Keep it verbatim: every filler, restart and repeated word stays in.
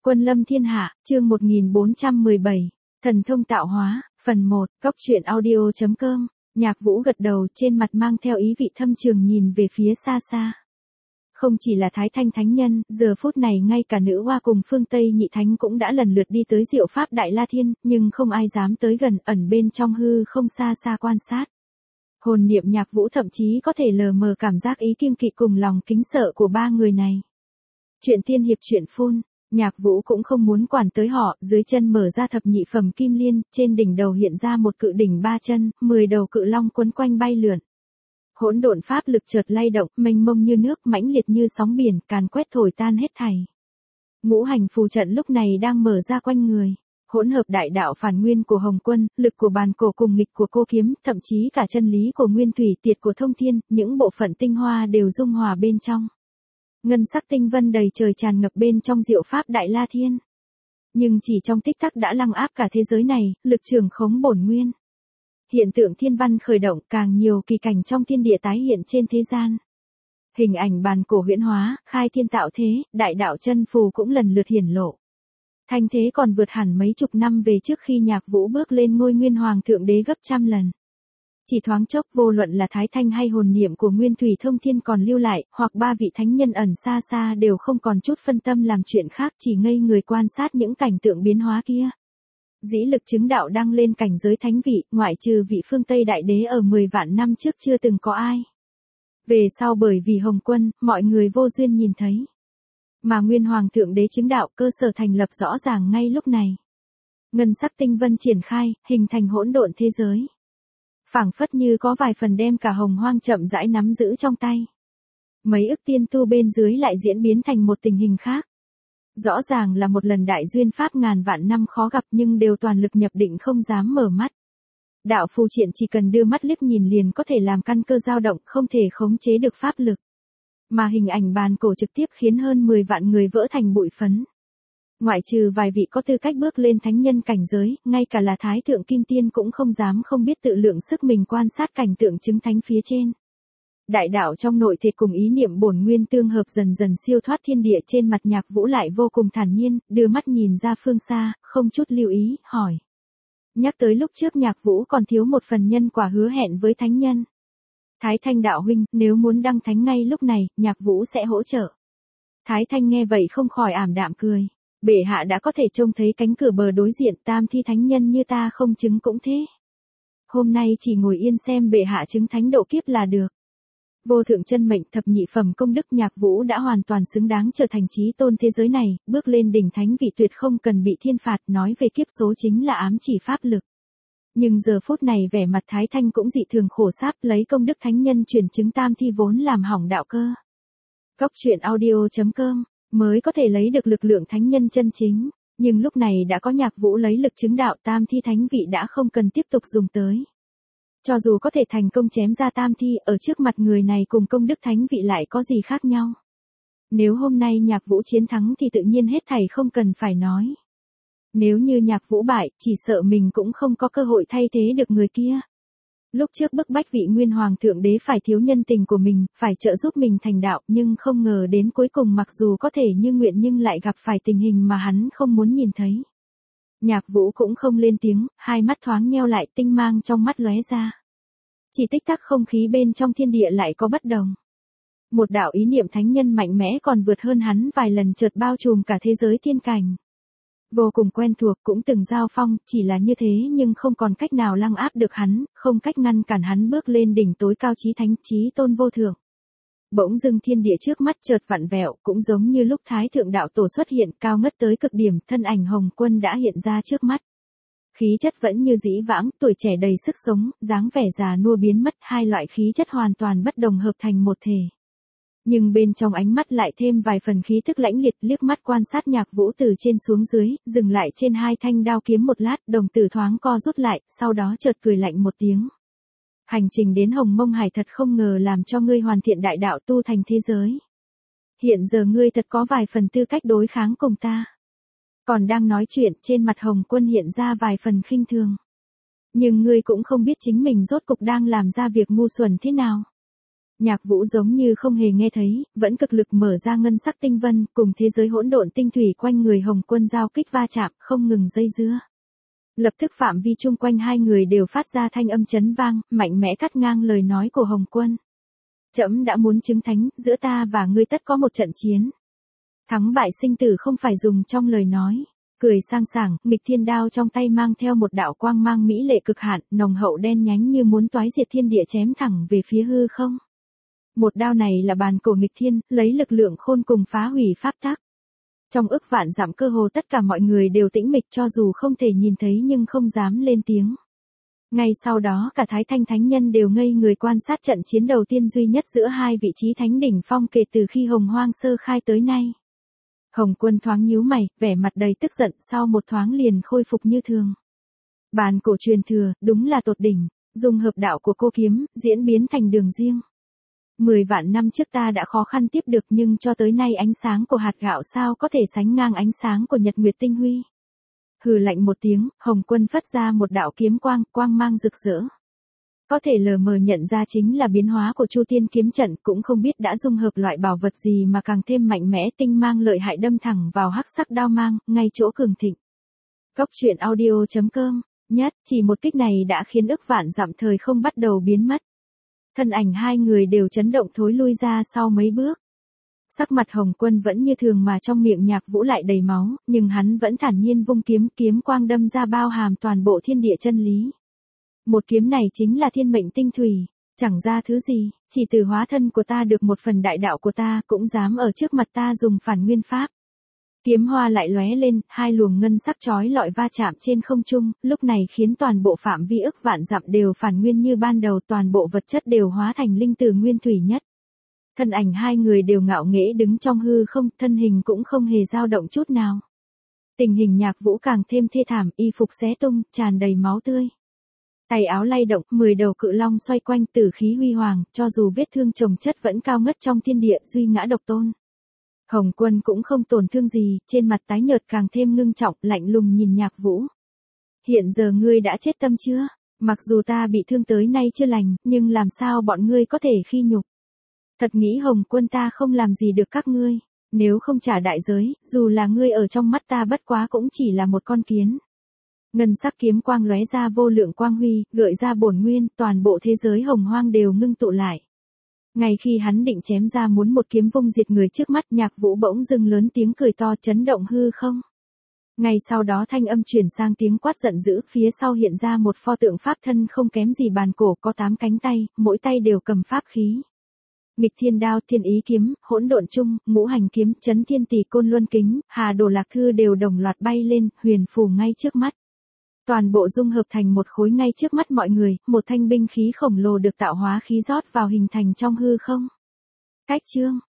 Quân lâm thiên hạ, chương một nghìn bốn trăm mười bảy, thần thông tạo hóa, phần một, cóc truyện audio chấm com, Nhạc Vũ gật đầu trên mặt mang theo ý vị thâm trường nhìn về phía xa xa. Không chỉ là Thái Thanh Thánh Nhân, giờ phút này ngay cả nữ hoa cùng phương Tây Nhị Thánh cũng đã lần lượt đi tới Diệu Pháp Đại La Thiên, nhưng không ai dám tới gần, ẩn bên trong hư không xa xa quan sát. Hồn niệm Nhạc Vũ thậm chí có thể lờ mờ cảm giác ý kiêng kỵ cùng lòng kính sợ của ba người này. Chuyện tiên hiệp chuyện phun. Nhạc Vũ cũng không muốn quản tới họ, dưới chân mở ra thập nhị phẩm kim liên, trên đỉnh đầu hiện ra một cự đỉnh ba chân, mười đầu cự long quấn quanh bay lượn. Hỗn độn pháp lực chợt lay động, mênh mông như nước, mãnh liệt như sóng biển, càn quét thổi tan hết thảy. Ngũ hành phù trận lúc này đang mở ra quanh người. Hỗn hợp đại đạo phản nguyên của Hồng Quân, lực của bàn cổ cùng nghịch của cô kiếm, thậm chí cả chân lý của Nguyên Thủy, tiệt của Thông Thiên, những bộ phận tinh hoa đều dung hòa bên trong. Ngân sắc tinh vân đầy trời tràn ngập bên trong Diệu Pháp Đại La Thiên. Nhưng chỉ trong tích tắc đã lăng áp cả thế giới này, lực trường khống bổn nguyên. Hiện tượng thiên văn khởi động, càng nhiều kỳ cảnh trong thiên địa tái hiện trên thế gian. Hình ảnh bàn cổ huyễn hóa, khai thiên tạo thế, đại đạo chân phù cũng lần lượt hiển lộ. Thanh thế còn vượt hẳn mấy chục năm về trước khi Nhạc Vũ bước lên ngôi nguyên hoàng thượng đế gấp trăm lần. Chỉ thoáng chốc, vô luận là Thái Thanh hay hồn niệm của Nguyên Thủy Thông Thiên còn lưu lại, hoặc ba vị thánh nhân ẩn xa xa đều không còn chút phân tâm làm chuyện khác, chỉ ngây người quan sát những cảnh tượng biến hóa kia. Dĩ lực chứng đạo đăng lên cảnh giới thánh vị, ngoại trừ vị phương Tây đại đế ở mười vạn năm trước chưa từng có ai. Về sau bởi vì Hồng Quân, mọi người vô duyên nhìn thấy. Mà Nguyên Hoàng thượng đế chứng đạo, cơ sở thành lập rõ ràng ngay lúc này. Ngân sắc tinh vân triển khai, hình thành hỗn độn thế giới. Phảng phất như có vài phần đem cả hồng hoang chậm rãi nắm giữ trong tay. Mấy ức tiên tu bên dưới lại diễn biến thành một tình hình khác. Rõ ràng là một lần đại duyên pháp ngàn vạn năm khó gặp nhưng đều toàn lực nhập định không dám mở mắt. Đạo phù triện chỉ cần đưa mắt liếc nhìn liền có thể làm căn cơ dao động, không thể khống chế được pháp lực. Mà hình ảnh bàn cổ trực tiếp khiến hơn mười vạn người vỡ thành bụi phấn. Ngoại trừ vài vị có tư cách bước lên thánh nhân cảnh giới, ngay cả là Thái Thượng Kim Tiên cũng không dám không biết tự lượng sức mình quan sát cảnh tượng chứng thánh phía trên. Đại đạo trong nội thể cùng ý niệm bổn nguyên tương hợp dần dần siêu thoát thiên địa, trên mặt Nhạc Vũ lại vô cùng thản nhiên, đưa mắt nhìn ra phương xa, không chút lưu ý, hỏi. Nhắc tới lúc trước Nhạc Vũ còn thiếu một phần nhân quả hứa hẹn với thánh nhân. Thái Thanh đạo huynh, nếu muốn đăng thánh ngay lúc này, Nhạc Vũ sẽ hỗ trợ. Thái Thanh nghe vậy không khỏi ảm đạm cười. Bệ hạ đã có thể trông thấy cánh cửa bờ đối diện, tam thi thánh nhân như ta không chứng cũng thế. Hôm nay chỉ ngồi yên xem bệ hạ chứng thánh độ kiếp là được. Vô thượng chân mệnh thập nhị phẩm công đức, Nhạc Vũ đã hoàn toàn xứng đáng trở thành chí tôn thế giới này, bước lên đỉnh thánh vị tuyệt không cần bị thiên phạt, nói về kiếp số chính là ám chỉ pháp lực. Nhưng giờ phút này vẻ mặt Thái Thanh cũng dị thường khổ sáp, lấy công đức thánh nhân truyền chứng tam thi vốn làm hỏng đạo cơ. Cóc truyện audio chấm com mới có thể lấy được lực lượng thánh nhân chân chính, nhưng lúc này đã có Nhạc Vũ lấy lực chứng đạo, tam thi thánh vị đã không cần tiếp tục dùng tới. Cho dù có thể thành công chém ra tam thi, ở trước mặt người này cùng công đức thánh vị lại có gì khác nhau. Nếu hôm nay Nhạc Vũ chiến thắng thì tự nhiên hết thảy không cần phải nói. Nếu như Nhạc Vũ bại, chỉ sợ mình cũng không có cơ hội thay thế được người kia. Lúc trước bức bách vị Nguyên Hoàng thượng đế phải thiếu nhân tình của mình, phải trợ giúp mình thành đạo, nhưng không ngờ đến cuối cùng mặc dù có thể như nguyện nhưng lại gặp phải tình hình mà hắn không muốn nhìn thấy. Nhạc Vũ cũng không lên tiếng, hai mắt thoáng nheo lại, tinh mang trong mắt lóe ra. Chỉ tích tắc không khí bên trong thiên địa lại có bất đồng. Một đạo ý niệm thánh nhân mạnh mẽ còn vượt hơn hắn vài lần chợt bao trùm cả thế giới thiên cảnh. Vô cùng quen thuộc, cũng từng giao phong, chỉ là như thế nhưng không còn cách nào lăng áp được hắn, không cách ngăn cản hắn bước lên đỉnh tối cao chí thánh, chí tôn vô thượng. Bỗng dưng thiên địa trước mắt chợt vặn vẹo, cũng giống như lúc Thái Thượng đạo tổ xuất hiện, cao ngất tới cực điểm, thân ảnh Hồng Quân đã hiện ra trước mắt. Khí chất vẫn như dĩ vãng, tuổi trẻ đầy sức sống, dáng vẻ già nua biến mất, hai loại khí chất hoàn toàn bất đồng hợp thành một thể. Nhưng bên trong ánh mắt lại thêm vài phần khí tức lãnh liệt, liếc mắt quan sát Nhạc Vũ từ trên xuống dưới, dừng lại trên hai thanh đao kiếm một lát, đồng tử thoáng co rút lại, sau đó chợt cười lạnh một tiếng. Hành trình đến Hồng Mông Hải thật không ngờ làm cho ngươi hoàn thiện đại đạo tu thành thế giới. Hiện giờ ngươi thật có vài phần tư cách đối kháng cùng ta. Còn đang nói chuyện, trên mặt Hồng Quân hiện ra vài phần khinh thường. Nhưng ngươi cũng không biết chính mình rốt cục đang làm ra việc ngu xuẩn thế nào. Nhạc Vũ giống như không hề nghe thấy, vẫn cực lực mở ra ngân sắc tinh vân, cùng thế giới hỗn độn tinh thủy quanh người Hồng Quân giao kích va chạm, không ngừng dây dưa. Lập tức phạm vi chung quanh hai người đều phát ra thanh âm chấn vang, mạnh mẽ cắt ngang lời nói của Hồng Quân. Trẫm đã muốn chứng thánh, giữa ta và ngươi tất có một trận chiến. Thắng bại sinh tử không phải dùng trong lời nói. Cười sang sảng, nghịch thiên đao trong tay mang theo một đạo quang mang mỹ lệ cực hạn, nồng hậu đen nhánh như muốn toái diệt thiên địa chém thẳng về phía hư không. Một đao này là bàn cổ nghịch thiên, lấy lực lượng khôn cùng phá hủy pháp tắc. Trong ức vạn dặm cơ hồ tất cả mọi người đều tĩnh mịch, cho dù không thể nhìn thấy nhưng không dám lên tiếng. Ngay sau đó cả Thái Thanh Thánh Nhân đều ngây người quan sát trận chiến đầu tiên duy nhất giữa hai vị trí thánh đỉnh phong kể từ khi Hồng Hoang sơ khai tới nay. Hồng Quân thoáng nhíu mày, vẻ mặt đầy tức giận, sau một thoáng liền khôi phục như thường. Bàn cổ truyền thừa, đúng là tột đỉnh, dùng hợp đạo của cô kiếm, diễn biến thành đường riêng. Mười vạn năm trước ta đã khó khăn tiếp được, nhưng cho tới nay ánh sáng của hạt gạo sao có thể sánh ngang ánh sáng của nhật nguyệt tinh huy. Hừ lạnh một tiếng, Hồng Quân phất ra một đạo kiếm quang, quang mang rực rỡ. Có thể lờ mờ nhận ra chính là biến hóa của Chu Tiên kiếm trận, cũng không biết đã dung hợp loại bảo vật gì mà càng thêm mạnh mẽ, tinh mang lợi hại đâm thẳng vào hắc sắc đao mang, ngay chỗ cường thịnh. Cốc truyện audio chấm com, nhất, chỉ một kích này đã khiến ức vạn dặm thời không bắt đầu biến mất. Thân ảnh hai người đều chấn động thối lui ra sau mấy bước. Sắc mặt Hồng Quân vẫn như thường mà trong miệng Nhạc Vũ lại đầy máu, nhưng hắn vẫn thản nhiên vung kiếm, kiếm quang đâm ra bao hàm toàn bộ thiên địa chân lý. Một kiếm này chính là thiên mệnh tinh thủy, chẳng ra thứ gì, chỉ từ hóa thân của ta được một phần đại đạo của ta, cũng dám ở trước mặt ta dùng phản nguyên pháp. Kiếm hoa lại lóe lên, hai luồng ngân sắc chói lọi va chạm trên không trung, lúc này khiến toàn bộ phạm vi ức vạn dặm đều phản nguyên như ban đầu, toàn bộ vật chất đều hóa thành linh tử nguyên thủy nhất. Thân ảnh hai người đều ngạo nghễ đứng trong hư không, thân hình cũng không hề dao động chút nào. Tình hình Nhạc Vũ càng thêm thê thảm, y phục xé tung, tràn đầy máu tươi. Tay áo lay động, mười đầu cự long xoay quanh, tử khí huy hoàng, cho dù vết thương chồng chất vẫn cao ngất trong thiên địa, duy ngã độc tôn. Hồng Quân cũng không tổn thương gì, trên mặt tái nhợt càng thêm ngưng trọng, lạnh lùng nhìn Nhạc Vũ. Hiện giờ ngươi đã chết tâm chưa? Mặc dù ta bị thương tới nay chưa lành, nhưng làm sao bọn ngươi có thể khi nhục? Thật nghĩ Hồng Quân ta không làm gì được các ngươi, nếu không trả đại giới, dù là ngươi ở trong mắt ta bất quá cũng chỉ là một con kiến. Ngân sắc kiếm quang lóe ra vô lượng quang huy, gợi ra bổn nguyên, toàn bộ thế giới hồng hoang đều ngưng tụ lại. Ngay khi hắn định chém ra muốn một kiếm vung diệt người trước mắt, Nhạc Vũ bỗng dưng lớn tiếng cười to chấn động hư không. Ngay sau đó thanh âm chuyển sang tiếng quát giận dữ, phía sau hiện ra một pho tượng pháp thân không kém gì bàn cổ, có tám cánh tay, mỗi tay đều cầm pháp khí. Nghịch thiên đao, thiên ý kiếm, hỗn độn chung, ngũ hành kiếm, chấn thiên tỷ côn luân kính, hà đồ lạc thư đều đồng loạt bay lên, huyền phù ngay trước mắt. Toàn bộ dung hợp thành một khối ngay trước mắt mọi người, một thanh binh khí khổng lồ được tạo hóa khí rót vào hình thành trong hư không. Cách chương